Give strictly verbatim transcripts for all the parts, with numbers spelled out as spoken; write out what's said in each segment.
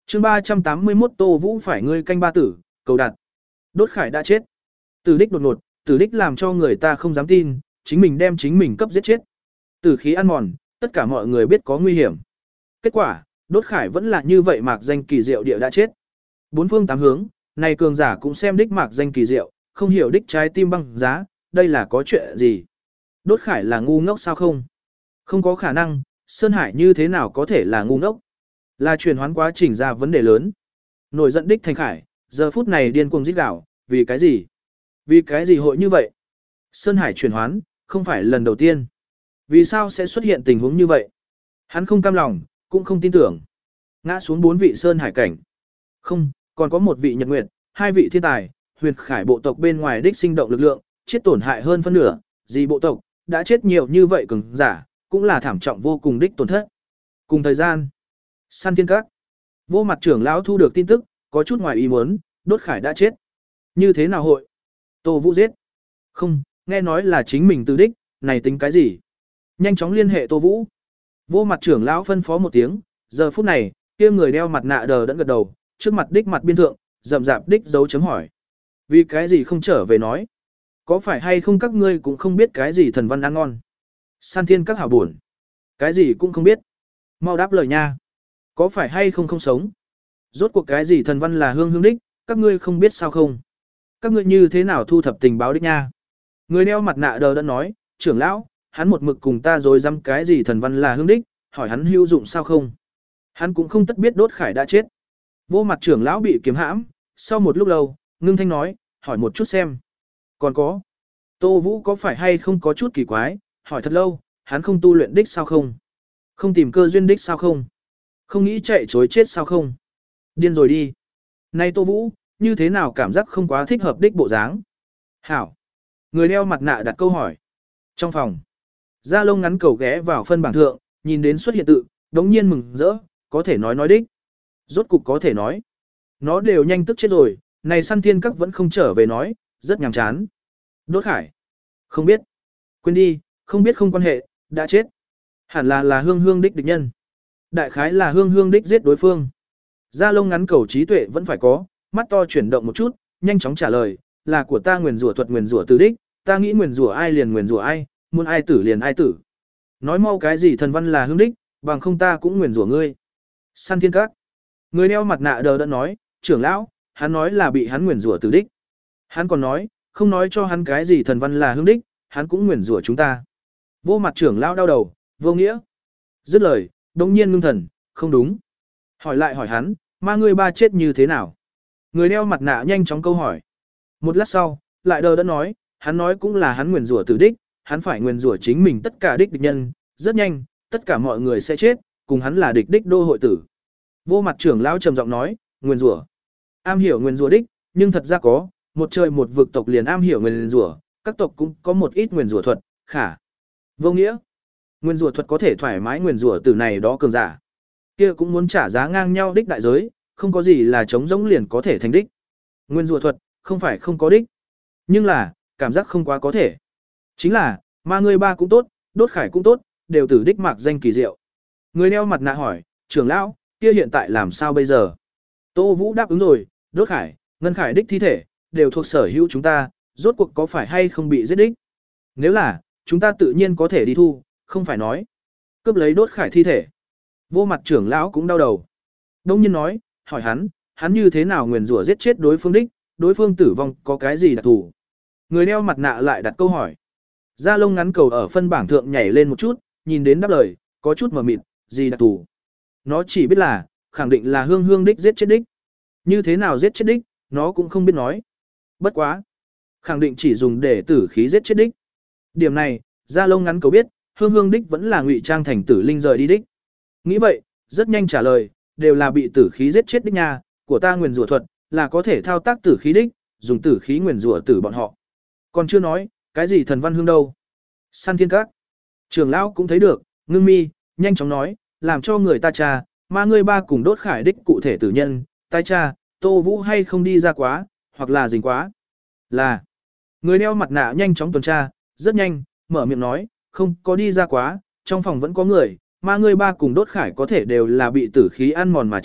chương ba trăm tám mươi mốt Tô Vũ phải ngươi canh ba tử, cầu đặt. Đốt Khải đã chết. Tử đích đột ngột, tử đích làm cho người ta không dám tin, chính mình đem chính mình cấp giết chết. Tử khí ăn mòn, tất cả mọi người biết có nguy hiểm. Kết quả, Đốt Khải vẫn là như vậy mạc danh kỳ diệu địa đã chết. Bốn phương tám hướng, này cường giả cũng xem đích mạc danh kỳ diệu, không hiểu đích trái tim băng giá, đây là có chuyện gì. Đốt Khải là ngu ngốc sao không? Không có khả năng, Sơn Hải như thế nào có thể là ngu ngốc? Là chuyển hoán quá trình ra vấn đề lớn. Nổi giận đích Thành Khải, giờ phút này điên cuồng rít gào, vì cái gì? Vì cái gì hội như vậy? Sơn Hải chuyển hoán, không phải lần đầu tiên. Vì sao sẽ xuất hiện tình huống như vậy? Hắn không cam lòng, cũng không tin tưởng. Ngã xuống bốn vị Sơn Hải cảnh. Không, còn có một vị Nhật Nguyệt, hai vị thiên tài, huyền khải bộ tộc bên ngoài đích sinh động lực lượng, chết tổn hại hơn phân nửa, gì bộ tộc, đã chết nhiều như vậy cường giả, cũng là thảm trọng vô cùng đích tổn thất. Cùng thời gian, Săn Thiên Các, Vô Mặt trưởng lão thu được tin tức, có chút ngoài ý muốn, Đốt Khải đã chết. Như thế nào hội? Tô Vũ giết. Không, nghe nói là chính mình từ đích, này tính cái gì? Nhanh chóng liên hệ Tô Vũ. Vô Mặt trưởng lão phân phó một tiếng, giờ phút này, kia người đeo mặt nạ đờ đẫn gật đầu, trước mặt đích mặt biên thượng, rậm rạp đích dấu chấm hỏi. Vì cái gì không trở về nói? Có phải hay không các ngươi cũng không biết cái gì thần văn ăn ngon? San Thiên Các hảo buồn. Cái gì cũng không biết. Mau đáp lời nha. Có phải hay không không sống? Rốt cuộc cái gì thần văn là hương hương đích, các ngươi không biết sao không? Các ngươi như thế nào thu thập tình báo đích nha? Người đeo mặt nạ đờ đẫn nói, trưởng lão, hắn một mực cùng ta rồi dăm cái gì thần văn là hương đích, hỏi hắn hữu dụng sao không? Hắn cũng không tất biết Đốt Khải đã chết. Vô Mặt trưởng lão bị kiếm hãm, sau một lúc lâu, ngưng thanh nói, hỏi một chút xem. Còn có, Tô Vũ có phải hay không có chút kỳ quái, hỏi thật lâu, hắn không tu luyện đích sao không? Không tìm cơ duyên đích sao không? Không nghĩ chạy chối chết sao không? Điên rồi đi. Này Tô Vũ, như thế nào cảm giác không quá thích hợp đích bộ dáng? Hảo. Người đeo mặt nạ đặt câu hỏi. Trong phòng, da lông ngắn cầu ghé vào phân bảng thượng, nhìn đến xuất hiện tự, đống nhiên mừng rỡ, có thể nói nói đích. Rốt cục có thể nói. Nó đều nhanh tức chết rồi, này Săn Thiên Các vẫn không trở về nói, rất nhàm chán. Đốt Khải. Không biết. Quên đi, không biết không quan hệ, đã chết. Hẳn là là hương hương đích địch nhân. Đại khái là hương hương đích giết đối phương. Da lông ngắn cầu trí tuệ vẫn phải có, mắt to chuyển động một chút, nhanh chóng trả lời, là của ta nguyền rủa thuật nguyền rủa từ đích, ta nghĩ nguyền rủa ai liền nguyền rủa ai, muốn ai tử liền ai tử. Nói mau cái gì thần văn là hương đích, bằng không ta cũng nguyền rủa ngươi. Săn Thiên Các. Người đeo mặt nạ đờ đẫn nói, trưởng lão, hắn nói là bị hắn nguyền rủa từ đích. Hắn còn nói, không nói cho hắn cái gì thần văn là hương đích, hắn cũng nguyền rủa chúng ta. Vô Mặt trưởng lão đau đầu, vô nghĩa. Dứt lời, đồng nhiên ngưng thần, không đúng. Hỏi lại hỏi hắn, ma ngươi ba chết như thế nào? Người đeo mặt nạ nhanh chóng câu hỏi. Một lát sau, lại đờ đẫn nói, hắn nói cũng là hắn nguyền rủa từ đích, hắn phải nguyền rủa chính mình tất cả đích địch nhân, rất nhanh, tất cả mọi người sẽ chết, cùng hắn là địch đích đô hội tử. Vô Mặt trưởng lão trầm giọng nói, nguyền rủa. Am hiểu nguyền rủa đích, nhưng thật ra có, một trời một vực tộc liền am hiểu nguyền rủa, các tộc cũng có một ít nguyền rủa thuật, khả. Vô nghĩa. Nguyền rủa thuật có thể thoải mái nguyền rủa từ này đó cường giả. Kia cũng muốn trả giá ngang nhau đích đại giới, không có gì là chống giống liền có thể thành đích. Nguyên rùa thuật, không phải không có đích. Nhưng là, cảm giác không quá có thể. Chính là, ma ngươi ba cũng tốt, Đốt Khải cũng tốt, đều tử đích mạc danh kỳ diệu. Người đeo mặt nạ hỏi, trưởng lão, kia hiện tại làm sao bây giờ? Tô Vũ đáp ứng rồi, Đốt Khải, Ngân Khải đích thi thể, đều thuộc sở hữu chúng ta, rốt cuộc có phải hay không bị giết đích? Nếu là, chúng ta tự nhiên có thể đi thu, không phải nói. Cướp lấy Đốt Khải thi thể. Vô Mặt trưởng lão cũng đau đầu. Đông nhiên nói, hỏi hắn, hắn như thế nào nguyền rủa giết chết đối phương đích, đối phương tử vong có cái gì đặc thù? Người đeo mặt nạ lại đặt câu hỏi. Da lông ngắn cầu ở phân bảng thượng nhảy lên một chút, nhìn đến đáp lời, có chút mờ mịt, gì đặc thù? Nó chỉ biết là, khẳng định là hương hương đích giết chết đích. Như thế nào giết chết đích, nó cũng không biết nói. Bất quá. Khẳng định chỉ dùng để tử khí giết chết đích. Điểm này, da lông ngắn cầu biết, hương hương đích vẫn là ngụy trang thành tử linh rời đi đích. Nghĩ vậy, rất nhanh trả lời, đều là bị tử khí giết chết đích nha, của ta nguyền rủa thuật, là có thể thao tác tử khí đích, dùng tử khí nguyền rủa tử bọn họ. Còn chưa nói, cái gì thần văn hương đâu. Săn Thiên Các. Trưởng lão cũng thấy được, ngưng mi, nhanh chóng nói, làm cho người ta tra, ma ngươi ba cùng Đốt Khải đích cụ thể tử nhân, tai cha, Tô Vũ hay không đi ra quá, hoặc là dính quá. Là. Người đeo mặt nạ nhanh chóng tuần tra, rất nhanh, mở miệng nói, không có đi ra quá, trong phòng vẫn có người, ma ngươi ba cùng Đốt Khải có thể đều là bị tử khí ăn mòn mà chết,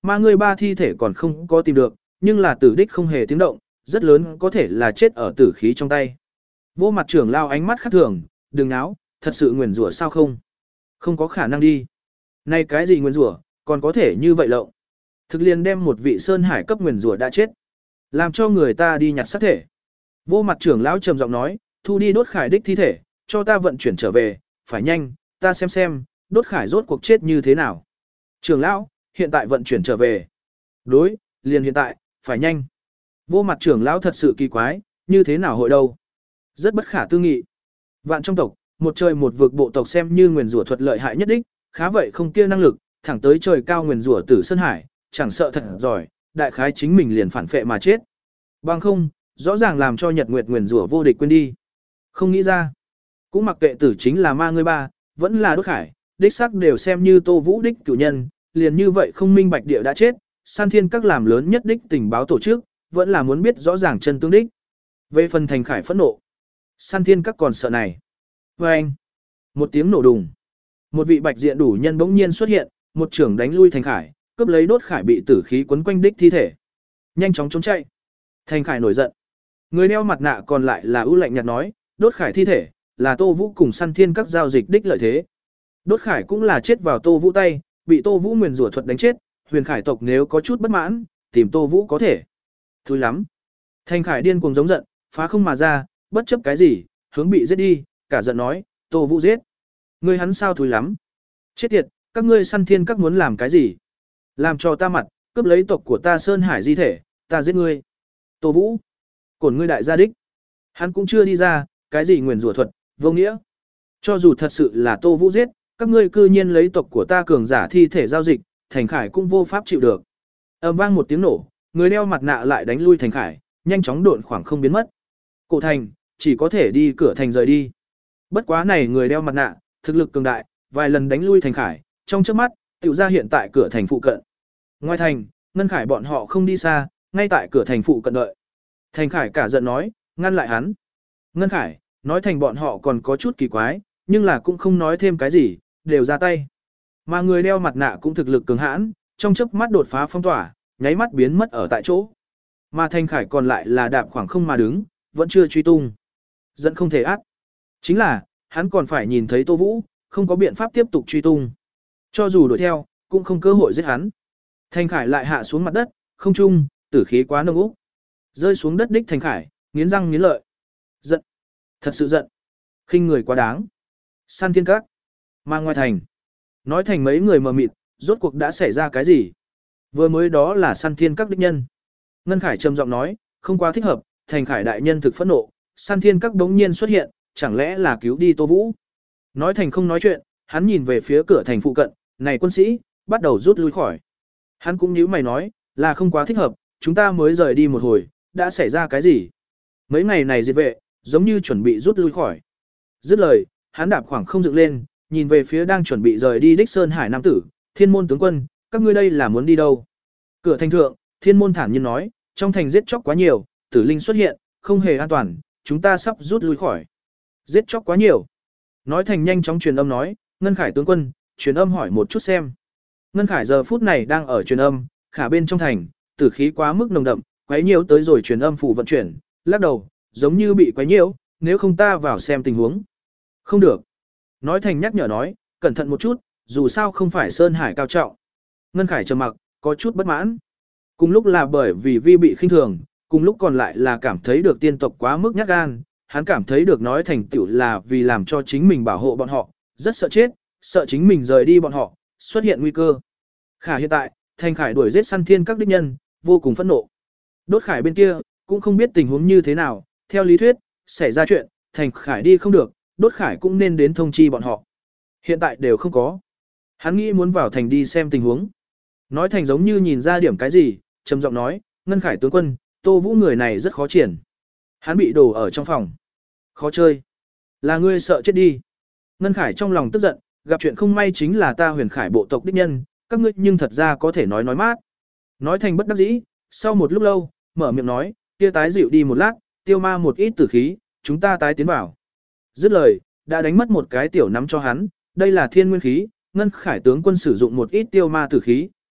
Mà người ba thi thể còn không có tìm được, nhưng là tử đích không hề tiếng động, rất lớn có thể là chết ở tử khí trong tay. Vô Mặt trưởng lao ánh mắt khác thường, đừng náo, thật sự nguyền rủa sao không? Không có khả năng đi. Này cái gì nguyền rủa, còn có thể như vậy lộng. Thực liền đem một vị sơn hải cấp nguyền rủa đã chết, làm cho người ta đi nhặt xác thể. Vô Mặt trưởng lão trầm giọng nói, thu đi Đốt Khải đích thi thể, cho ta vận chuyển trở về, phải nhanh, ta xem xem, Đốt Khải rốt cuộc chết như thế nào. Trưởng lão, hiện tại vận chuyển trở về. Đối, liền hiện tại, phải nhanh. Vô Mặt trưởng lão thật sự kỳ quái, như thế nào hội đâu. Rất bất khả tư nghị. Vạn trong tộc, một trời một vực bộ tộc xem như nguyền rủa thuật lợi hại nhất đích, khá vậy không kia năng lực, thẳng tới trời cao nguyền rủa Tử Sơn Hải, chẳng sợ thật giỏi, đại khái chính mình liền phản phệ mà chết. Bằng không, rõ ràng làm cho Nhật Nguyệt nguyền rủa vô địch quên đi. Không nghĩ ra, cũng mặc kệ tử chính là ma ngươi ba, vẫn là Đốt Khải, đích xác đều xem như Tô Vũ đích cửu nhân, liền như vậy không minh bạch địa đã chết, San Thiên các làm lớn nhất đích tình báo tổ chức, vẫn là muốn biết rõ ràng chân tướng đích. Về phần Thành Khải phẫn nộ, San Thiên các còn sợ này. Và anh, một tiếng nổ đùng, một vị bạch diện đủ nhân bỗng nhiên xuất hiện, một trưởng đánh lui Thành Khải, cướp lấy Đốt Khải bị tử khí quấn quanh đích thi thể, nhanh chóng trốn chạy. Thành Khải nổi giận, người đeo mặt nạ còn lại là ưu lạnh nhạt nói, Đốt Khải thi thể là Tô Vũ cùng San Thiên các giao dịch đích lợi thế. Đốt Khải cũng là chết vào Tô Vũ tay, bị Tô Vũ nguyền rủa thuật đánh chết, Huyền Khải tộc nếu có chút bất mãn, tìm Tô Vũ có thể. Thôi lắm. Thành Khải điên cuồng giống giận, phá không mà ra, bất chấp cái gì, hướng bị giết đi, cả giận nói, Tô Vũ giết. Ngươi hắn sao thúi lắm. Chết tiệt, các ngươi Săn Thiên các muốn làm cái gì? Làm cho ta mặt, cướp lấy tộc của ta Sơn Hải di thể, ta giết ngươi. Tô Vũ, cổn ngươi đại gia đích. Hắn cũng chưa đi ra, cái gì nguyền rủa thuật, vô nghĩa. Cho dù thật sự là Tô Vũ giết, các ngươi cư nhiên lấy tộc của ta cường giả thi thể giao dịch, Thành Khải cũng vô pháp chịu được. Ầm vang một tiếng nổ, người đeo mặt nạ lại đánh lui Thành Khải, nhanh chóng độn khoảng không biến mất. Cổ thành, chỉ có thể đi cửa thành rời đi. Bất quá này người đeo mặt nạ, thực lực cường đại, vài lần đánh lui Thành Khải, trong chớp mắt, tiểu ra hiện tại cửa thành phụ cận. Ngoài thành, Ngân Khải bọn họ không đi xa, ngay tại cửa thành phụ cận đợi. Thành Khải cả giận nói, ngăn lại hắn. Ngân Khải, nói thành bọn họ còn có chút kỳ quái, nhưng là cũng không nói thêm cái gì, đều ra tay. Mà người đeo mặt nạ cũng thực lực cường hãn, trong chớp mắt đột phá phong tỏa, nháy mắt biến mất ở tại chỗ. Mà Thành Khải còn lại là đạp khoảng không mà đứng, vẫn chưa truy tung. Giận không thể át. Chính là, hắn còn phải nhìn thấy Tô Vũ, không có biện pháp tiếp tục truy tung. Cho dù đuổi theo, cũng không cơ hội giết hắn. Thành Khải lại hạ xuống mặt đất, không trung, tử khí quá nồng úc. Rơi xuống đất đích Thành Khải, nghiến răng nghiến lợi. Giận. Thật sự giận. Khinh người quá đáng. San Thiên Các. Mà ngoài thành. Nói thành mấy người mờ mịt, rốt cuộc đã xảy ra cái gì? Vừa mới đó là San Thiên Các đích nhân. Ngân Khải trầm giọng nói, không quá thích hợp, Thành Khải đại nhân thực phẫn nộ, San Thiên Các đống nhiên xuất hiện, chẳng lẽ là cứu đi Tô Vũ? Nói thành không nói chuyện, hắn nhìn về phía cửa thành phụ cận, này quân sĩ, bắt đầu rút lui khỏi. Hắn cũng nhíu mày nói, là không quá thích hợp, chúng ta mới rời đi một hồi, đã xảy ra cái gì? Mấy ngày này diệt vệ, giống như chuẩn bị rút lui khỏi. Dứt lời, hắn đạp khoảng không dựng lên, nhìn về phía đang chuẩn bị rời đi đích Sơn Hải Nam tử, Thiên môn tướng quân, các ngươi đây là muốn đi đâu? Cửa thành thượng, Thiên môn thản nhiên nói, trong thành giết chóc quá nhiều, tử linh xuất hiện, không hề an toàn, chúng ta sắp rút lui khỏi. Giết chóc quá nhiều. Nói thành nhanh chóng truyền âm nói, Ngân Khải tướng quân, truyền âm hỏi một chút xem. Ngân Khải giờ phút này đang ở truyền âm, khả bên trong thành, tử khí quá mức nồng đậm, quấy nhiễu tới rồi truyền âm phủ vận chuyển, lắc đầu, giống như bị quấy nhiễu, nếu không ta vào xem tình huống. Không được. Nói thành nhắc nhở nói, cẩn thận một chút, dù sao không phải Sơn Hải cao trọng. Ngân Khải trầm mặc, có chút bất mãn. Cùng lúc là bởi vì vi bị khinh thường, cùng lúc còn lại là cảm thấy được tiên tộc quá mức nhát gan, hắn cảm thấy được nói thành tựu là vì làm cho chính mình bảo hộ bọn họ, rất sợ chết, sợ chính mình rời đi bọn họ, xuất hiện nguy cơ. Khả hiện tại, Thành Khải đuổi giết Săn Thiên các đích nhân, vô cùng phẫn nộ. Đốt Khải bên kia, cũng không biết tình huống như thế nào, theo lý thuyết, xảy ra chuyện, Thành Khải đi không được, Đốt Khải cũng nên đến thông chi bọn họ. Hiện tại đều không có. Hắn nghĩ muốn vào thành đi xem tình huống. Nói thành giống như nhìn ra điểm cái gì, trầm giọng nói, Ngân Khải tướng quân, Tô Vũ người này rất khó triển. Hắn bị đổ ở trong phòng. Khó chơi. Là ngươi sợ chết đi. Ngân Khải trong lòng tức giận, gặp chuyện không may chính là ta Huyền Khải bộ tộc đích nhân, các ngươi nhưng thật ra có thể nói nói mát. Nói thành bất đắc dĩ, sau một lúc lâu, mở miệng nói, kia tái dịu đi một lát, tiêu ma một ít tử khí, chúng ta tái tiến vào. Dứt lời, đã đánh mất một cái tiểu nắm cho hắn, đây là thiên nguyên khí, Ngân Khải tướng quân sử dụng một ít tiêu ma tử khí,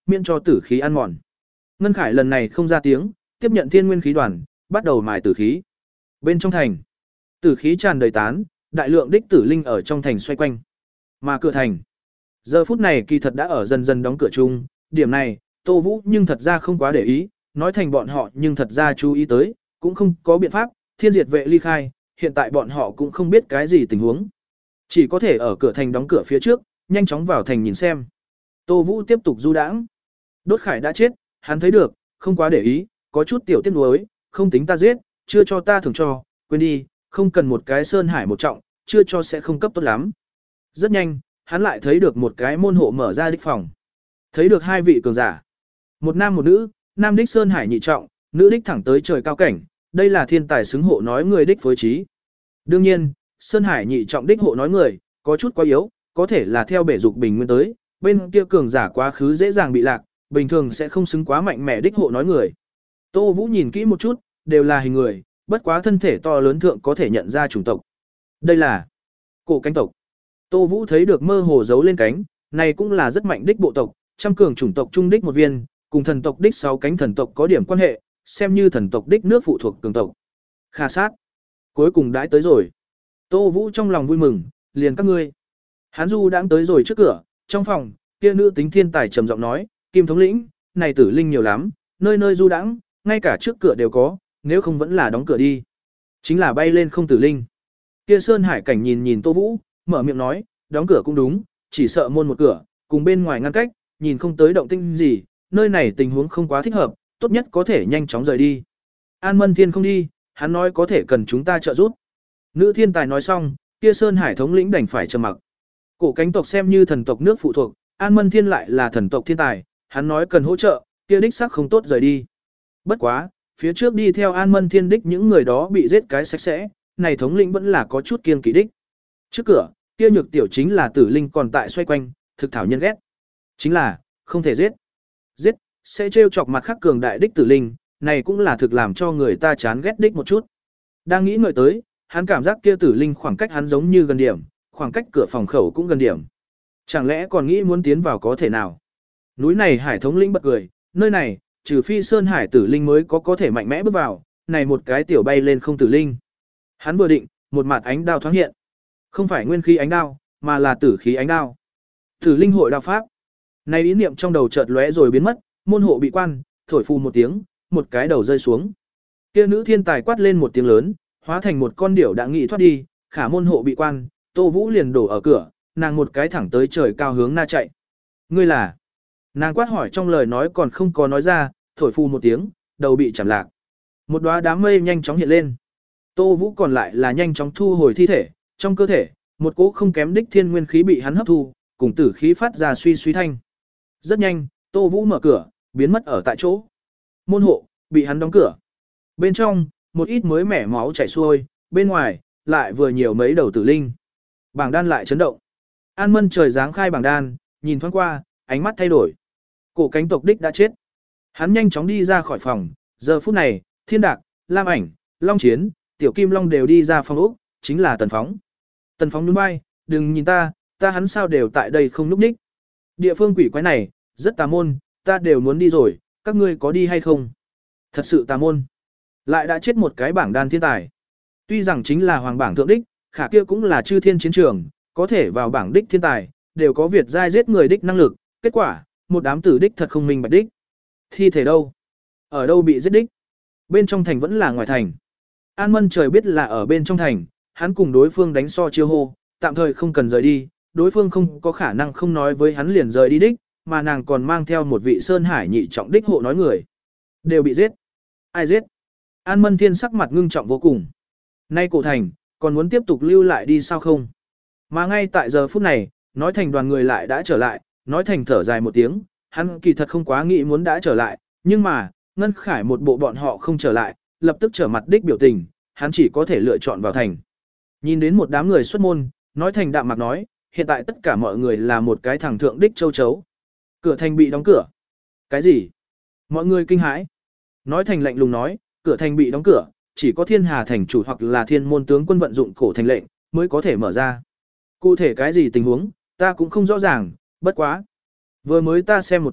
miễn cho tử khí ăn mòn. Ngân Khải lần này không ra tiếng, tiếp nhận thiên nguyên khí đoàn, bắt đầu mài tử khí. Bên trong thành, tử khí tràn đầy tán, đại lượng đích tử linh ở trong thành xoay quanh. Mà cửa thành, giờ phút này kỳ thật đã ở dần dần đóng cửa chung, điểm này, Tô Vũ nhưng thật ra không quá để ý, nói thành bọn họ nhưng thật ra chú ý tới, cũng không có biện pháp, thiên diệt vệ ly khai, hiện tại bọn họ cũng không biết cái gì tình huống. Chỉ có thể ở cửa thành đóng cửa phía trước, nhanh chóng vào thành nhìn xem. Tô Vũ tiếp tục du đãng. Đốt Khải đã chết, hắn thấy được, không quá để ý, có chút tiểu tiếc nuối, không tính ta giết, chưa cho ta thưởng cho, quên đi, không cần một cái sơn hải một trọng, chưa cho sẽ không cấp tốt lắm. Rất nhanh, hắn lại thấy được một cái môn hộ mở ra đích phòng. Thấy được hai vị cường giả. Một nam một nữ, nam đích sơn hải nhị trọng, nữ đích thẳng tới trời cao cảnh, đây là thiên tài xứng hộ nói người đích phối trí. Đương nhiên, sơn hải nhị trọng đích hộ nói người, có chút quá yếu, có thể là theo bể dục bình nguyên tới, bên kia cường giả quá khứ dễ dàng bị lạc, bình thường sẽ không xứng quá mạnh mẽ đích hộ nói người. Tô Vũ nhìn kỹ một chút, đều là hình người, bất quá thân thể to lớn thượng có thể nhận ra chủng tộc. Đây là cổ cánh tộc. Tô Vũ thấy được mơ hồ giấu lên cánh, này cũng là rất mạnh đích bộ tộc, trăm cường chủng tộc trung đích một viên, cùng thần tộc đích sáu cánh thần tộc có điểm quan hệ, xem như thần tộc đích nước phụ thuộc cường tộc. Khả sát. Cuối cùng đãi tới rồi. Tô Vũ trong lòng vui mừng, liền các ngươi. Hán Du đã tới rồi trước cửa, trong phòng, kia nữ tính thiên tài trầm giọng nói, Kim thống lĩnh, này tử linh nhiều lắm, nơi nơi du đãng, ngay cả trước cửa đều có, nếu không vẫn là đóng cửa đi. Chính là bay lên không tử linh. Kia Sơn Hải cảnh nhìn nhìn Tô Vũ, mở miệng nói, đóng cửa cũng đúng, chỉ sợ môn một cửa, cùng bên ngoài ngăn cách, nhìn không tới động tĩnh gì, nơi này tình huống không quá thích hợp, tốt nhất có thể nhanh chóng rời đi. An Mân Thiên không đi, hắn nói có thể cần chúng ta trợ giúp. Nữ thiên tài nói xong, kia Sơn Hải thống lĩnh đành phải trầm mặc. Cổ cánh tộc xem như thần tộc nước phụ thuộc, An Mân Thiên lại là thần tộc thiên tài, hắn nói cần hỗ trợ, kia đích xác không tốt rời đi. Bất quá, phía trước đi theo An Mân Thiên đích những người đó bị giết cái sạch sẽ, này thống lĩnh vẫn là có chút kiêng kỵ đích. Trước cửa, kia nhược tiểu chính là tử linh còn tại xoay quanh, thực thảo nhân ghét. Chính là, không thể giết. Giết, sẽ trêu chọc mặt khác cường đại đích tử linh, này cũng là thực làm cho người ta chán ghét đích một chút. Đang nghĩ ngợi tới, hắn cảm giác kia tử linh khoảng cách hắn giống như gần điểm, khoảng cách cửa phòng khẩu cũng gần điểm. Chẳng lẽ còn nghĩ muốn tiến vào có thể nào? Núi này hải thống linh bật cười, nơi này, trừ phi sơn hải tử linh mới có có thể mạnh mẽ bước vào, này một cái tiểu bay lên không tử linh. Hắn vừa định, một mặt ánh đao thoáng hiện. Không phải nguyên khí ánh đao, mà là tử khí ánh đao. Tử linh hội đao pháp. Này ý niệm trong đầu chợt lóe rồi biến mất, môn hộ bị quan, thổi phù một tiếng, một cái đầu rơi xuống. Kia nữ thiên tài quát lên một tiếng lớn, hóa thành một con điểu đã nghị thoát đi, khả môn hộ bị quan, Tô Vũ liền đổ ở cửa, nàng một cái thẳng tới trời cao hướng na chạy. Ngươi là? Nàng quát hỏi trong lời nói còn không có nói ra, thổi phù một tiếng, đầu bị chạm lạc. Một đóa đám mây nhanh chóng hiện lên. Tô Vũ còn lại là nhanh chóng thu hồi thi thể, trong cơ thể, một cỗ không kém đích thiên nguyên khí bị hắn hấp thu, cùng tử khí phát ra suy suy thanh. Rất nhanh, Tô Vũ mở cửa, biến mất ở tại chỗ. Môn hộ, bị hắn đóng cửa. Bên trong, một ít mới mẻ máu chảy xuôi, bên ngoài, lại vừa nhiều mấy đầu tử linh. Bảng đan lại chấn động. An Mân trời giáng khai bảng đan, nhìn thoáng qua, ánh mắt thay đổi. Cổ cánh tộc đích đã chết. Hắn nhanh chóng đi ra khỏi phòng, giờ phút này, Thiên Đạc, Lam Ảnh, Long Chiến, Tiểu Kim Long đều đi ra phòng ốc, chính là Tần Phóng. Tần Phóng nhún vai, đừng nhìn ta, ta hắn sao đều tại đây không núp ních. Địa phương quỷ quái này, rất tà môn, ta đều muốn đi rồi, các ngươi có đi hay không? Thật sự tà môn. Lại đã chết một cái bảng đan thiên tài. Tuy rằng chính là hoàng bảng thượng đích, khả kia cũng là chư thiên chiến trường, có thể vào bảng đích thiên tài, đều có việt giai giết người đích năng lực, kết quả, một đám tử đích thật không minh bạch đích. Thi thể đâu? Ở đâu bị giết đích? Bên trong thành vẫn là ngoài thành. An Mân trời biết là ở bên trong thành, hắn cùng đối phương đánh so chiêu hô, tạm thời không cần rời đi, đối phương không có khả năng không nói với hắn liền rời đi đích, mà nàng còn mang theo một vị Sơn Hải nhị trọng đích hộ nói người. Đều bị giết. Ai giết? An Mân Thiên sắc mặt ngưng trọng vô cùng. Nay cổ thành, còn muốn tiếp tục lưu lại đi sao không? Mà ngay tại giờ phút này, nói thành đoàn người lại đã trở lại, nói thành thở dài một tiếng, hắn kỳ thật không quá nghĩ muốn đã trở lại, nhưng mà, Ngân Khải một bộ bọn họ không trở lại, lập tức trở mặt đích biểu tình, hắn chỉ có thể lựa chọn vào thành. Nhìn đến một đám người xuất môn, nói thành đạm mạc nói, hiện tại tất cả mọi người là một cái thằng thượng đích châu chấu. Cửa thành bị đóng cửa. Cái gì? Mọi người kinh hãi. Nói thành lạnh lùng nói, cửa thành bị đóng cửa, chỉ có Thiên Hà thành chủ hoặc là Thiên môn tướng quân vận dụng cổ thành lệnh mới có thể mở ra. Cụ thể cái gì tình huống, ta cũng không rõ ràng, bất quá. Vừa mới ta xem một chút,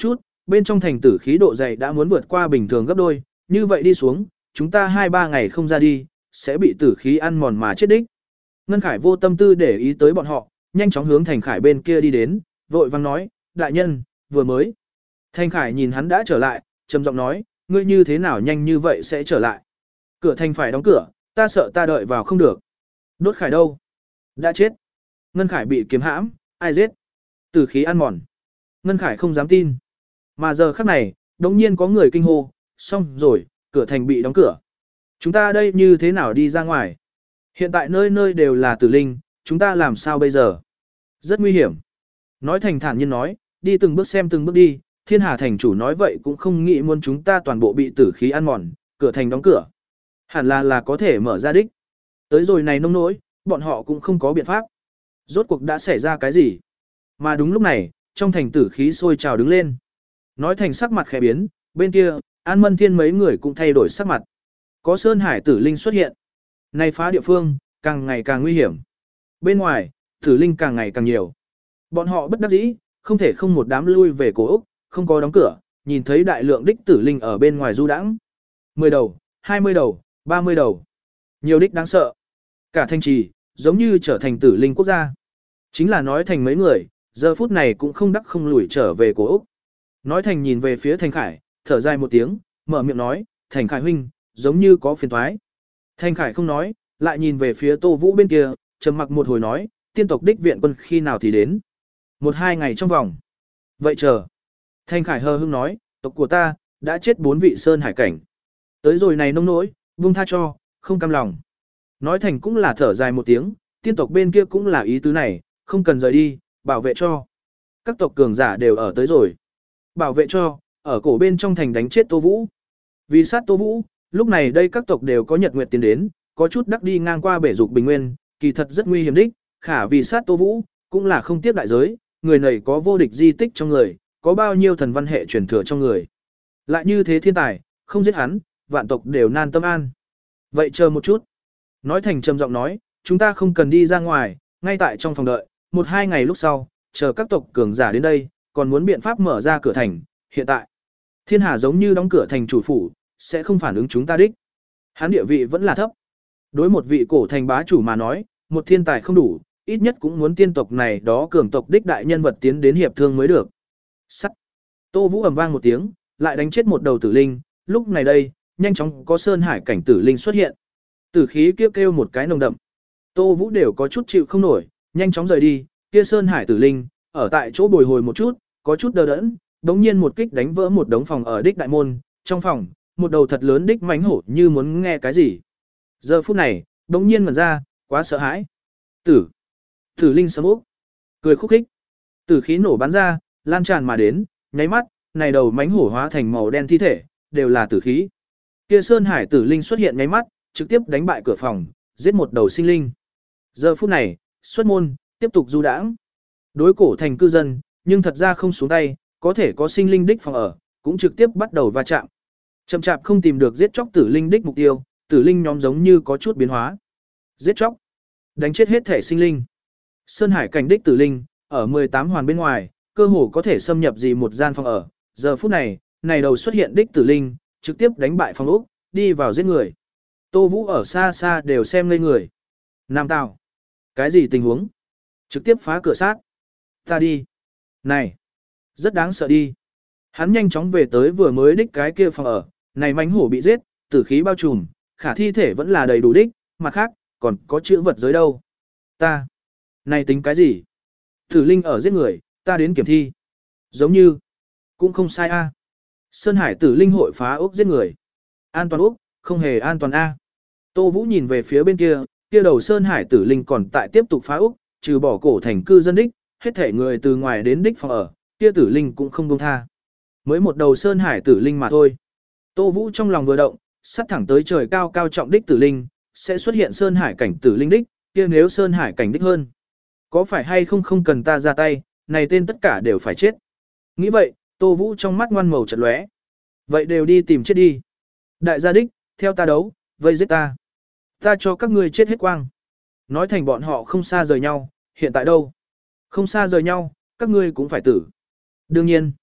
bên trong thành tử khí độ dày đã muốn vượt qua bình thường gấp đôi, như vậy đi xuống, chúng ta hai ba ngày không ra đi, sẽ bị tử khí ăn mòn mà chết đích. Ngân Khải vô tâm tư để ý tới bọn họ, nhanh chóng hướng Thành Khải bên kia đi đến, vội vang nói, đại nhân, vừa mới. Thành Khải nhìn hắn đã trở lại, trầm giọng nói, ngươi như thế nào nhanh như vậy sẽ trở lại. Cửa thành phải đóng cửa, ta sợ ta đợi vào không được. Đốt Khải đâu? Đã chết. Ngân Khải bị kiếm hãm, ai giết? Tử khí ăn mòn. Ngân Khải không dám tin. Mà giờ khắc này, đống nhiên có người kinh hô, xong rồi, cửa thành bị đóng cửa. Chúng ta đây như thế nào đi ra ngoài? Hiện tại nơi nơi đều là tử linh, chúng ta làm sao bây giờ? Rất nguy hiểm. Nói thành thản nhiên nói, đi từng bước xem từng bước đi, Thiên Hà thành chủ nói vậy cũng không nghĩ muốn chúng ta toàn bộ bị tử khí ăn mòn, cửa thành đóng cửa. Hẳn là là có thể mở ra đích. Tới rồi này nông nỗi, bọn họ cũng không có biện pháp. Rốt cuộc đã xảy ra cái gì? Mà đúng lúc này, trong thành tử khí sôi trào đứng lên. Nói thành sắc mặt khẽ biến, bên kia, An Mân Thiên mấy người cũng thay đổi sắc mặt. Có Sơn Hải tử linh xuất hiện. Này phá địa phương, càng ngày càng nguy hiểm. Bên ngoài, tử linh càng ngày càng nhiều. Bọn họ bất đắc dĩ, không thể không một đám lui về cổ Úc, không có đóng cửa, nhìn thấy đại lượng đích tử linh ở bên ngoài du đãng. mười đầu, hai mươi đầu, ba mươi đầu. Nhiều đích đáng sợ. Cả thành trì, giống như trở thành tử linh quốc gia. Chính là nói thành mấy người, giờ phút này cũng không đắc không lùi trở về cổ Úc. Nói thành nhìn về phía Thành Khải, thở dài một tiếng, mở miệng nói, Thành Khải huynh, giống như có phiền toái. Thành Khải không nói, lại nhìn về phía Tô Vũ bên kia, trầm mặc một hồi nói, tiên tộc đích viện quân khi nào thì đến. Một hai ngày trong vòng. Vậy chờ. Thành Khải hờ hững nói, tộc của ta, đã chết bốn vị sơn hải cảnh. Tới rồi này nông nỗi, buông tha cho, không cam lòng. Nói thành cũng là thở dài một tiếng, tiên tộc bên kia cũng là ý tứ này, không cần rời đi, bảo vệ cho. Các tộc cường giả đều ở tới rồi. Bảo vệ cho, ở cổ bên trong thành đánh chết Tô Vũ. Vì sát Tô Vũ, lúc này đây các tộc đều có nhật nguyệt tiến đến, có chút đắc đi ngang qua bể dục bình nguyên, kỳ thật rất nguy hiểm đích, khả vì sát Tô Vũ, cũng là không tiếc đại giới, người này có vô địch di tích trong người, có bao nhiêu thần văn hệ truyền thừa trong người. Lại như thế thiên tài, không giết hắn, vạn tộc đều nan tâm an. Vậy chờ một chút. Nói thành trầm giọng nói, chúng ta không cần đi ra ngoài, ngay tại trong phòng đợi, một hai ngày lúc sau, chờ các tộc cường giả đến đây, còn muốn biện pháp mở ra cửa thành, hiện tại. Thiên Hà giống như đóng cửa thành chủ phủ, sẽ không phản ứng chúng ta đích. Hắn địa vị vẫn là thấp. Đối một vị cổ thành bá chủ mà nói, một thiên tài không đủ, ít nhất cũng muốn tiên tộc này đó cường tộc đích đại nhân vật tiến đến hiệp thương mới được. Sắt. Tô Vũ ầm vang một tiếng, lại đánh chết một đầu tử linh, lúc này đây, nhanh chóng có sơn hải cảnh tử linh xuất hiện. Tử khí kêu kêu một cái nồng đậm. Tô Vũ đều có chút chịu không nổi, nhanh chóng rời đi, kia sơn hải tử linh, ở tại chỗ bồi hồi một chút, có chút đờ đẫn, đống nhiên một kích đánh vỡ một đống phòng ở đích đại môn, trong phòng, một đầu thật lớn đích mánh hổ như muốn nghe cái gì. Giờ phút này, đống nhiên ngẩn ra, quá sợ hãi. Tử. Tử linh sấm ốc. Cười khúc khích. Tử khí nổ bắn ra, lan tràn mà đến, nháy mắt, này đầu mánh hổ hóa thành màu đen thi thể, đều là tử khí. Kia sơn hải tử linh xuất hiện nháy mắt, trực tiếp đánh bại cửa phòng, giết một đầu sinh linh. Giờ phút này, xuất môn, tiếp tục du đãng. Đối cổ thành cư dân, nhưng thật ra không xuống tay, có thể có sinh linh đích phòng ở, cũng trực tiếp bắt đầu va chạm. Chậm chạp không tìm được giết chóc tử linh đích mục tiêu, tử linh nhóm giống như có chút biến hóa. Giết chóc, đánh chết hết thể sinh linh. Sơn hải cảnh đích tử linh, ở mười tám hoàn bên ngoài, cơ hồ có thể xâm nhập gì một gian phòng ở. Giờ phút này, này đầu xuất hiện đích tử linh, trực tiếp đánh bại phòng ốc, đi vào giết người. Tô Vũ ở xa xa đều xem ngây người. Nam Tào, cái gì tình huống? Trực tiếp phá cửa sát. Ta đi. Này, rất đáng sợ đi. Hắn nhanh chóng về tới vừa mới đích cái kia phòng ở, này mánh hổ bị giết, tử khí bao trùm, khả thi thể vẫn là đầy đủ đích, mặt khác, còn có chữ vật giới đâu. Ta, này tính cái gì? Tử linh ở giết người, ta đến kiểm thi. Giống như, cũng không sai a. Sơn Hải tử linh hội phá ốc giết người. An toàn ốc, không hề an toàn a. Tô Vũ nhìn về phía bên kia, kia đầu Sơn Hải tử linh còn tại tiếp tục phá ốc, trừ bỏ cổ thành cư dân đích, hết thể người từ ngoài đến đích phòng ở, kia tử linh cũng không buông tha. Mới một đầu Sơn Hải tử linh mà thôi. Tô Vũ trong lòng vừa động, sắt thẳng tới trời cao cao trọng đích tử linh, sẽ xuất hiện Sơn Hải cảnh tử linh đích, kia nếu Sơn Hải cảnh đích hơn. Có phải hay không không cần ta ra tay, này tên tất cả đều phải chết. Nghĩ vậy, Tô Vũ trong mắt ngoan màu chợt lóe. Vậy đều đi tìm chết đi. Đại gia đích, theo ta đấu, vây giết ta. Ta cho các ngươi chết hết quang. Nói thành bọn họ không xa rời nhau, hiện tại đâu? Không xa rời nhau, các ngươi cũng phải tử. Đương nhiên,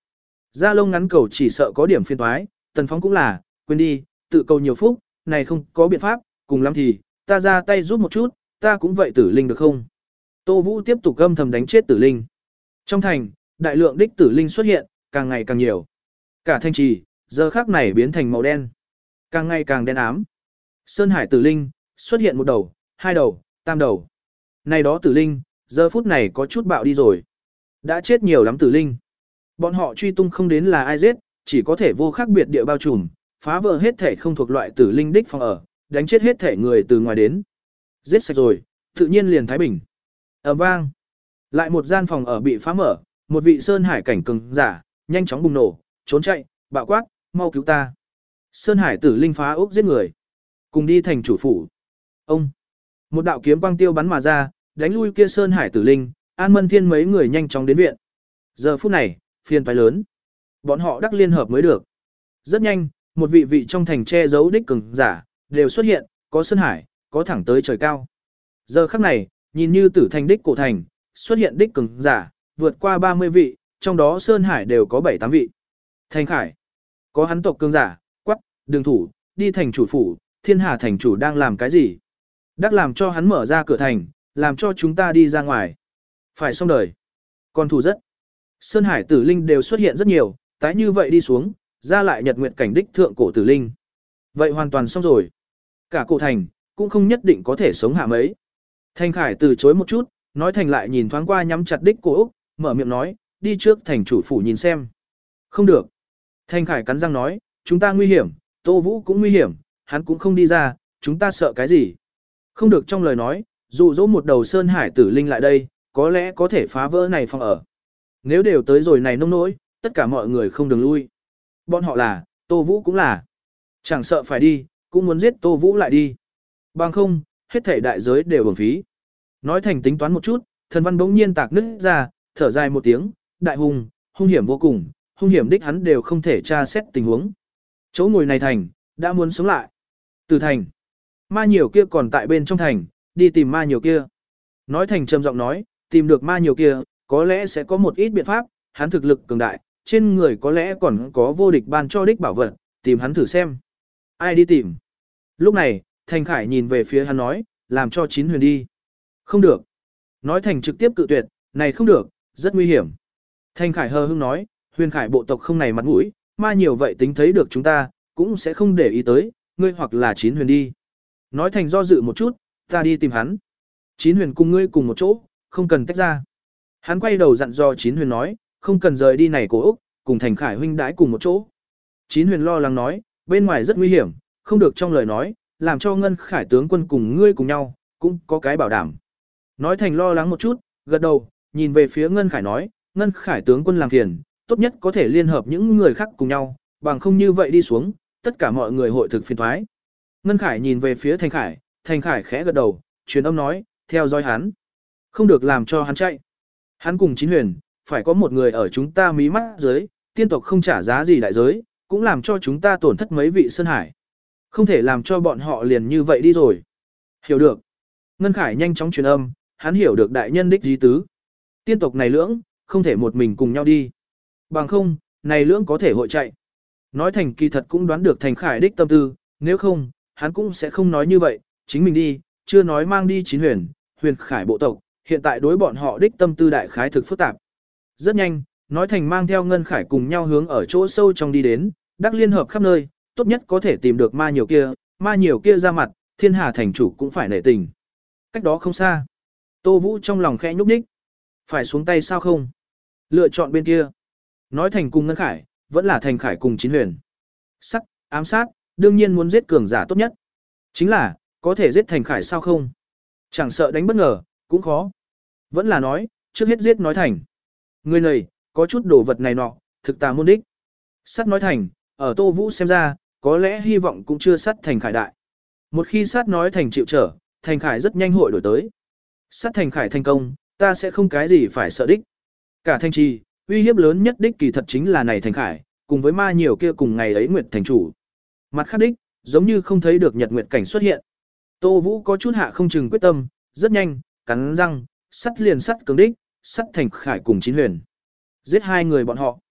Da lông ngắn cầu chỉ sợ có điểm phiền toái, Tần Phong cũng là, quên đi, tự cầu nhiều phúc, này không có biện pháp, cùng lắm thì, ta ra tay giúp một chút, ta cũng vậy tử linh được không? Tô Vũ tiếp tục âm thầm đánh chết tử linh. Trong thành, đại lượng đích tử linh xuất hiện, càng ngày càng nhiều. Cả thành trì, giờ khắc này biến thành màu đen. Càng ngày càng đen ám. Sơn Hải tử linh, xuất hiện một đầu, hai đầu, tam đầu. Này đó tử linh, giờ phút này có chút bạo đi rồi. Đã chết nhiều lắm tử linh. Bọn họ truy tung không đến là ai giết, chỉ có thể vô khác biệt địa bao trùm, phá vỡ hết thể không thuộc loại tử linh đích phòng ở, đánh chết hết thể người từ ngoài đến. Giết sạch rồi, tự nhiên liền thái bình. Ầm vang. Lại một gian phòng ở bị phá mở, một vị Sơn Hải cảnh cường giả, nhanh chóng bùng nổ, trốn chạy, bạo quát, mau cứu ta. Sơn Hải tử linh phá ốc giết người. Cùng đi thành chủ phủ. Ông. Một đạo kiếm quang tiêu bắn mà ra, đánh lui kia Sơn Hải tử linh, An Mân Thiên mấy người nhanh chóng đến viện. Giờ phút này, phiền toái lớn. Bọn họ đắc liên hợp mới được. Rất nhanh, một vị vị trong thành che giấu đích cường giả, đều xuất hiện, có Sơn Hải, có thẳng tới trời cao. Giờ khắc này, nhìn như tử thành đích cổ thành, xuất hiện đích cường giả, vượt qua ba mươi vị, trong đó Sơn Hải đều có bảy tám vị. Thành Khải, có hắn tộc cường giả, quắc, đường thủ, đi thành chủ phủ, Thiên Hà thành chủ đang làm cái gì? Đắc làm cho hắn mở ra cửa thành, làm cho chúng ta đi ra ngoài. Phải xong đời. Còn thủ rất. Sơn Hải tử linh đều xuất hiện rất nhiều, tái như vậy đi xuống, ra lại nhật nguyện cảnh đích thượng cổ tử linh. Vậy hoàn toàn xong rồi. Cả cổ thành, cũng không nhất định có thể sống hạ mấy. Thanh Khải từ chối một chút, nói thành lại nhìn thoáng qua nhắm chặt đích cổ Úc, mở miệng nói, đi trước thành chủ phủ nhìn xem. Không được. Thanh Khải cắn răng nói, chúng ta nguy hiểm, Tô Vũ cũng nguy hiểm, hắn cũng không đi ra, chúng ta sợ cái gì. Không được trong lời nói, dụ dỗ một đầu Sơn Hải tử linh lại đây, có lẽ có thể phá vỡ này phòng ở. Nếu đều tới rồi này nông nỗi, tất cả mọi người không đường lui. Bọn họ là, Tô Vũ cũng là. Chẳng sợ phải đi, cũng muốn giết Tô Vũ lại đi. Bằng không, hết thảy đại giới đều uổng phí. Nói thành tính toán một chút, thần văn bỗng nhiên tạc nứt ra, thở dài một tiếng, đại hùng, hung hiểm vô cùng, hung hiểm đích hắn đều không thể tra xét tình huống. Chỗ ngồi này thành, đã muốn sống lại. Từ thành, ma nhiều kia còn tại bên trong thành, đi tìm ma nhiều kia. Nói thành trầm giọng nói, tìm được ma nhiều kia, có lẽ sẽ có một ít biện pháp, hắn thực lực cường đại, trên người có lẽ còn có vô địch ban cho đích bảo vật, tìm hắn thử xem. Ai đi tìm? Lúc này, Thành Khải nhìn về phía hắn nói, làm cho Chín Huyền đi. Không được. Nói Thành trực tiếp cự tuyệt, này không được, rất nguy hiểm. Thành Khải hờ hững nói, Huyền Khải bộ tộc không này mặt mũi, ma nhiều vậy tính thấy được chúng ta, cũng sẽ không để ý tới, ngươi hoặc là Chín Huyền đi. Nói Thành do dự một chút, ta đi tìm hắn. Chín Huyền cùng ngươi cùng một chỗ, không cần tách ra. Hắn quay đầu dặn dò Chín Huyền nói, không cần rời đi này cổ Úc, cùng Thành Khải huynh đãi cùng một chỗ. Chín Huyền lo lắng nói, bên ngoài rất nguy hiểm, không được trong lời nói, làm cho Ngân Khải tướng quân cùng ngươi cùng nhau, cũng có cái bảo đảm. Nói Thành lo lắng một chút, gật đầu, nhìn về phía Ngân Khải nói, Ngân Khải tướng quân làm phiền, tốt nhất có thể liên hợp những người khác cùng nhau, bằng không như vậy đi xuống, tất cả mọi người hội thực phiền thoái. Ngân Khải nhìn về phía Thành Khải, Thành Khải khẽ gật đầu, truyền âm nói, theo dõi hắn. Không được làm cho hắn chạy. Hắn cùng Chín Huyền, phải có một người ở chúng ta mí mắt dưới, tiên tộc không trả giá gì đại giới, cũng làm cho chúng ta tổn thất mấy vị Sơn Hải. Không thể làm cho bọn họ liền như vậy đi rồi. Hiểu được. Ngân Khải nhanh chóng truyền âm, hắn hiểu được đại nhân đích ý tứ. Tiên tộc này lưỡng, không thể một mình cùng nhau đi. Bằng không, này lưỡng có thể hội chạy. Nói Thành kỳ thật cũng đoán được Thành Khải đích tâm tư, nếu không, hắn cũng sẽ không nói như vậy, chính mình đi, chưa nói mang đi Chín Huyền, Huyền Khải bộ tộc, hiện tại đối bọn họ đích tâm tư đại khái thực phức tạp. Rất nhanh, Nói Thành mang theo Ngân Khải cùng nhau hướng ở chỗ sâu trong đi đến, đắc liên hợp khắp nơi, tốt nhất có thể tìm được ma nhiều kia, ma nhiều kia ra mặt, Thiên Hà thành chủ cũng phải nể tình. Cách đó không xa. Tô Vũ trong lòng khẽ nhúc nhích. Phải xuống tay sao không? Lựa chọn bên kia. Nói Thành cùng Ngân Khải, vẫn là Thành Khải cùng Chín Huyền. Sắc, ám sát, đương nhiên muốn giết cường giả tốt nhất. Chính là, có thể giết Thành Khải sao không? Chẳng sợ đánh bất ngờ, cũng khó. Vẫn là nói, trước hết giết Nói Thành. Người này, có chút đồ vật này nọ, thực tà môn đích. Sát Nói Thành, ở Tô Vũ xem ra, có lẽ hy vọng cũng chưa sát Thành Khải đại. Một khi sát Nói Thành chịu trở, Thành Khải rất nhanh hội đổi tới. Sát Thành Khải thành công, ta sẽ không cái gì phải sợ đích. Cả thành trì, uy hiếp lớn nhất đích kỳ thật chính là này Thành Khải, cùng với ma nhiều kia cùng ngày ấy Nguyệt thành chủ. Mặt khác đích, giống như không thấy được Nhật Nguyệt cảnh xuất hiện. Tô Vũ có chút hạ không chừng quyết tâm, rất nhanh, cắn răng, sắt liền sắt cường đích, sắt Thành Khải cùng Chín Huyền. Giết hai người bọn họ.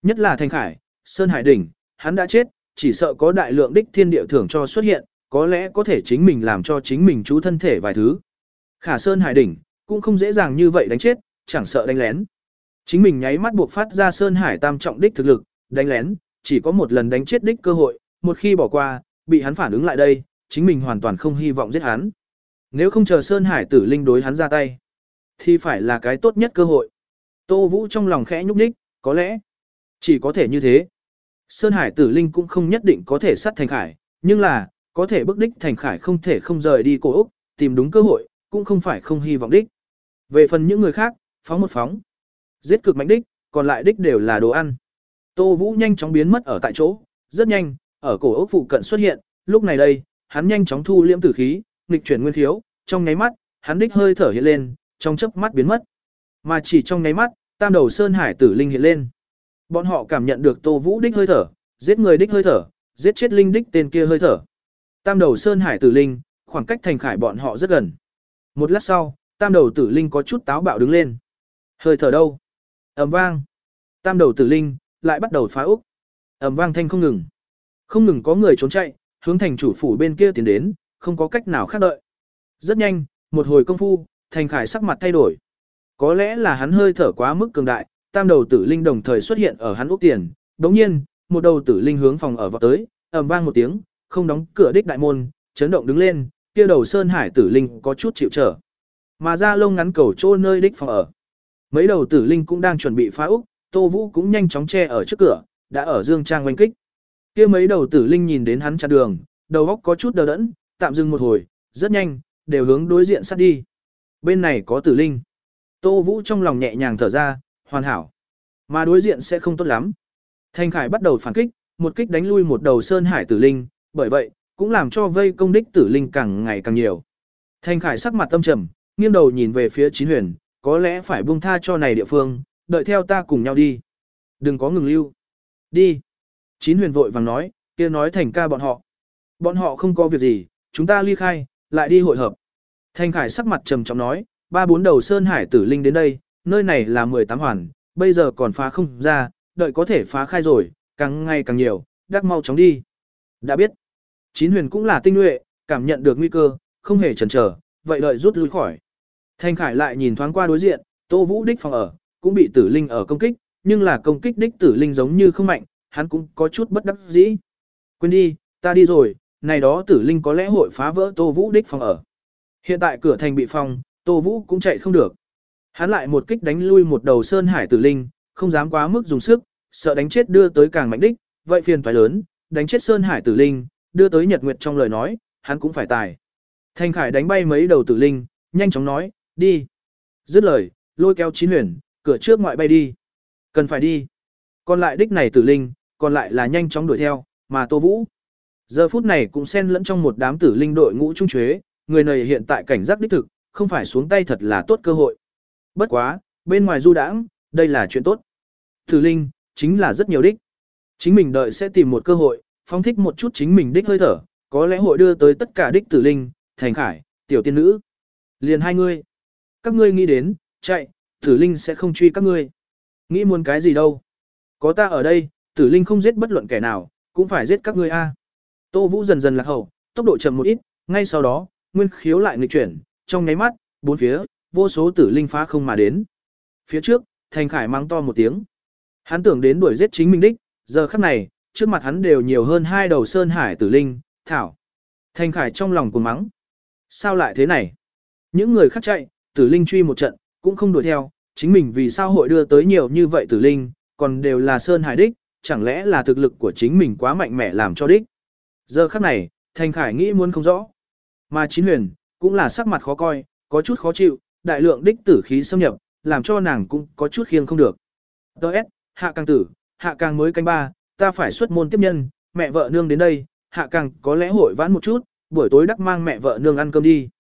Nhất là Thanh Khải, Sơn Hải đỉnh, hắn đã chết, chỉ sợ có đại lượng đích thiên địa thưởng cho xuất hiện, có lẽ có thể chính mình làm cho chính mình chú thân thể vài thứ. Khả Sơn Hải đỉnh, cũng không dễ dàng như vậy đánh chết, chẳng sợ đánh lén. Chính mình nháy mắt buộc phát ra Sơn Hải tam trọng đích thực lực, đánh lén, chỉ có một lần đánh chết đích cơ hội, một khi bỏ qua, bị hắn phản ứng lại đây, chính mình hoàn toàn không hy vọng giết hắn. Nếu không chờ Sơn Hải tử linh đối hắn ra tay, thì phải là cái tốt nhất cơ hội. Tô Vũ trong lòng khẽ nhúc nhích, có lẽ chỉ có thể như thế. Sơn Hải tử linh cũng không nhất định có thể sát Thành Khải, nhưng là, có thể bức đích Thành Khải không thể không rời đi cổ Úc, tìm đúng cơ hội, cũng không phải không hy vọng đích. Về phần những người khác, phóng một phóng. Giết cực mạnh đích, còn lại đích đều là đồ ăn. Tô Vũ nhanh chóng biến mất ở tại chỗ, rất nhanh, ở cổ Úc phụ cận xuất hiện, lúc này đây, hắn nhanh chóng thu liễm tử khí, nghịch chuyển nguyên khiếu, trong nháy mắt, hắn đích hơi thở hiện lên, trong chớp mắt biến mất. Mà chỉ trong nháy mắt, tam đầu Sơn Hải tử linh hiện lên. Bọn họ cảm nhận được Tô Vũ đích hơi thở, giết người đích hơi thở, giết chết linh đích tên kia hơi thở. Tam đầu Sơn Hải tử linh, khoảng cách Thành Khải bọn họ rất gần. Một lát sau, tam đầu tử linh có chút táo bạo đứng lên. Hơi thở đâu? Ầm vang. Tam đầu tử linh lại bắt đầu phá úc. Ầm vang thanh không ngừng. Không ngừng có người trốn chạy, hướng thành chủ phủ bên kia tiến đến, không có cách nào khác đợi. Rất nhanh, một hồi công phu, Thành Khải sắc mặt thay đổi. Có lẽ là hắn hơi thở quá mức cường đại, tam đầu tử linh đồng thời xuất hiện ở hắn úc tiền. Đồng nhiên, một đầu tử linh hướng phòng ở vào tới, ầm vang một tiếng, không đóng cửa đích đại môn, chấn động đứng lên, kia đầu Sơn Hải tử linh có chút chịu trở. Mà ra lông ngắn cầu chỗ nơi đích phòng ở. Mấy đầu tử linh cũng đang chuẩn bị phá úc, Tô Vũ cũng nhanh chóng che ở trước cửa, đã ở dương trang oanh kích. Kia mấy đầu tử linh nhìn đến hắn chặn đường, đầu óc có chút đờ đẫn, tạm dừng một hồi, rất nhanh, đều hướng đối diện sát đi. Bên này có tử linh. Tô Vũ trong lòng nhẹ nhàng thở ra, hoàn hảo. Mà đối diện sẽ không tốt lắm. Thanh Khải bắt đầu phản kích, một kích đánh lui một đầu Sơn Hải tử linh, bởi vậy, cũng làm cho vây công đích tử linh càng ngày càng nhiều. Thanh Khải sắc mặt tâm trầm, nghiêng đầu nhìn về phía Chín Huyền, có lẽ phải buông tha cho này địa phương, đợi theo ta cùng nhau đi. Đừng có ngừng lưu. Đi. Chín Huyền vội vàng nói, kia nói Thành ca bọn họ. Bọn họ không có việc gì, chúng ta ly khai, lại đi hội hợp. Thanh Khải sắc mặt trầm trọng nói, ba bốn đầu Sơn Hải tử linh đến đây, nơi này là mười tám hoàn, bây giờ còn phá không ra, đợi có thể phá khai rồi, càng ngày càng nhiều, đắc mau chóng đi. Đã biết. Chín Huyền cũng là tinh nhuệ, cảm nhận được nguy cơ, không hề chần chờ, vậy đợi rút lui khỏi. Thanh Khải lại nhìn thoáng qua đối diện, Tô Vũ đích phòng ở, cũng bị tử linh ở công kích, nhưng là công kích đích tử linh giống như không mạnh, hắn cũng có chút bất đắc dĩ. Quên đi, ta đi rồi, này đó tử linh có lẽ hội phá vỡ Tô Vũ đích phòng ở. Hiện tại cửa thành bị phong, Tô Vũ cũng chạy không được. Hắn lại một kích đánh lui một đầu Sơn Hải tử linh, không dám quá mức dùng sức, sợ đánh chết đưa tới càng mạnh đích, vậy phiền toái lớn, đánh chết Sơn Hải tử linh, đưa tới Nhật Nguyệt trong lời nói, hắn cũng phải tài. Thanh Khải đánh bay mấy đầu tử linh, nhanh chóng nói, đi. Dứt lời, lôi kéo Chín Huyền, cửa trước ngoại bay đi. Cần phải đi. Còn lại đích này tử linh, còn lại là nhanh chóng đuổi theo, mà Tô Vũ. Giờ phút này cũng xen lẫn trong một đám tử linh đội ngũ trung chế, người này hiện tại cảnh giác đích thực, không phải xuống tay thật là tốt cơ hội. Bất quá, bên ngoài du đãng, đây là chuyện tốt. Tử linh, chính là rất nhiều đích. Chính mình đợi sẽ tìm một cơ hội, phóng thích một chút chính mình đích hơi thở, có lẽ hội đưa tới tất cả đích tử linh, Thành Khải, tiểu tiên nữ. Liền hai ngươi. Các ngươi nghĩ đến, chạy, tử linh sẽ không truy các ngươi. Nghĩ muốn cái gì đâu. Có ta ở đây, tử linh không giết bất luận kẻ nào, cũng phải giết các ngươi a. Tô Vũ dần dần lạc hậu, tốc độ chậm một ít, ngay sau đó, nguyên khiếu lại nghịch chuyển, trong nháy mắt, bốn phía, vô số tử linh phá không mà đến. Phía trước, Thành Khải mắng to một tiếng. Hắn tưởng đến đuổi giết chính mình đích, giờ khắc này, trước mặt hắn đều nhiều hơn hai đầu Sơn Hải tử linh, thảo. Thành Khải trong lòng cuồng mắng. Sao lại thế này? Những người khác chạy, tử linh truy một trận, cũng không đuổi theo, chính mình vì sao hội đưa tới nhiều như vậy tử linh, còn đều là Sơn Hải đích, chẳng lẽ là thực lực của chính mình quá mạnh mẽ làm cho đích. Giờ khắc này, Thành Khải nghĩ muốn không rõ. Mà Chín Huyền, cũng là sắc mặt khó coi, có chút khó chịu, đại lượng đích tử khí xâm nhập, làm cho nàng cũng có chút khiêng không được. Đợt, hạ càng tử, hạ càng mới canh ba, ta phải xuất môn tiếp nhân, mẹ vợ nương đến đây, hạ càng có lẽ hội vãn một chút, buổi tối đắc mang mẹ vợ nương ăn cơm đi.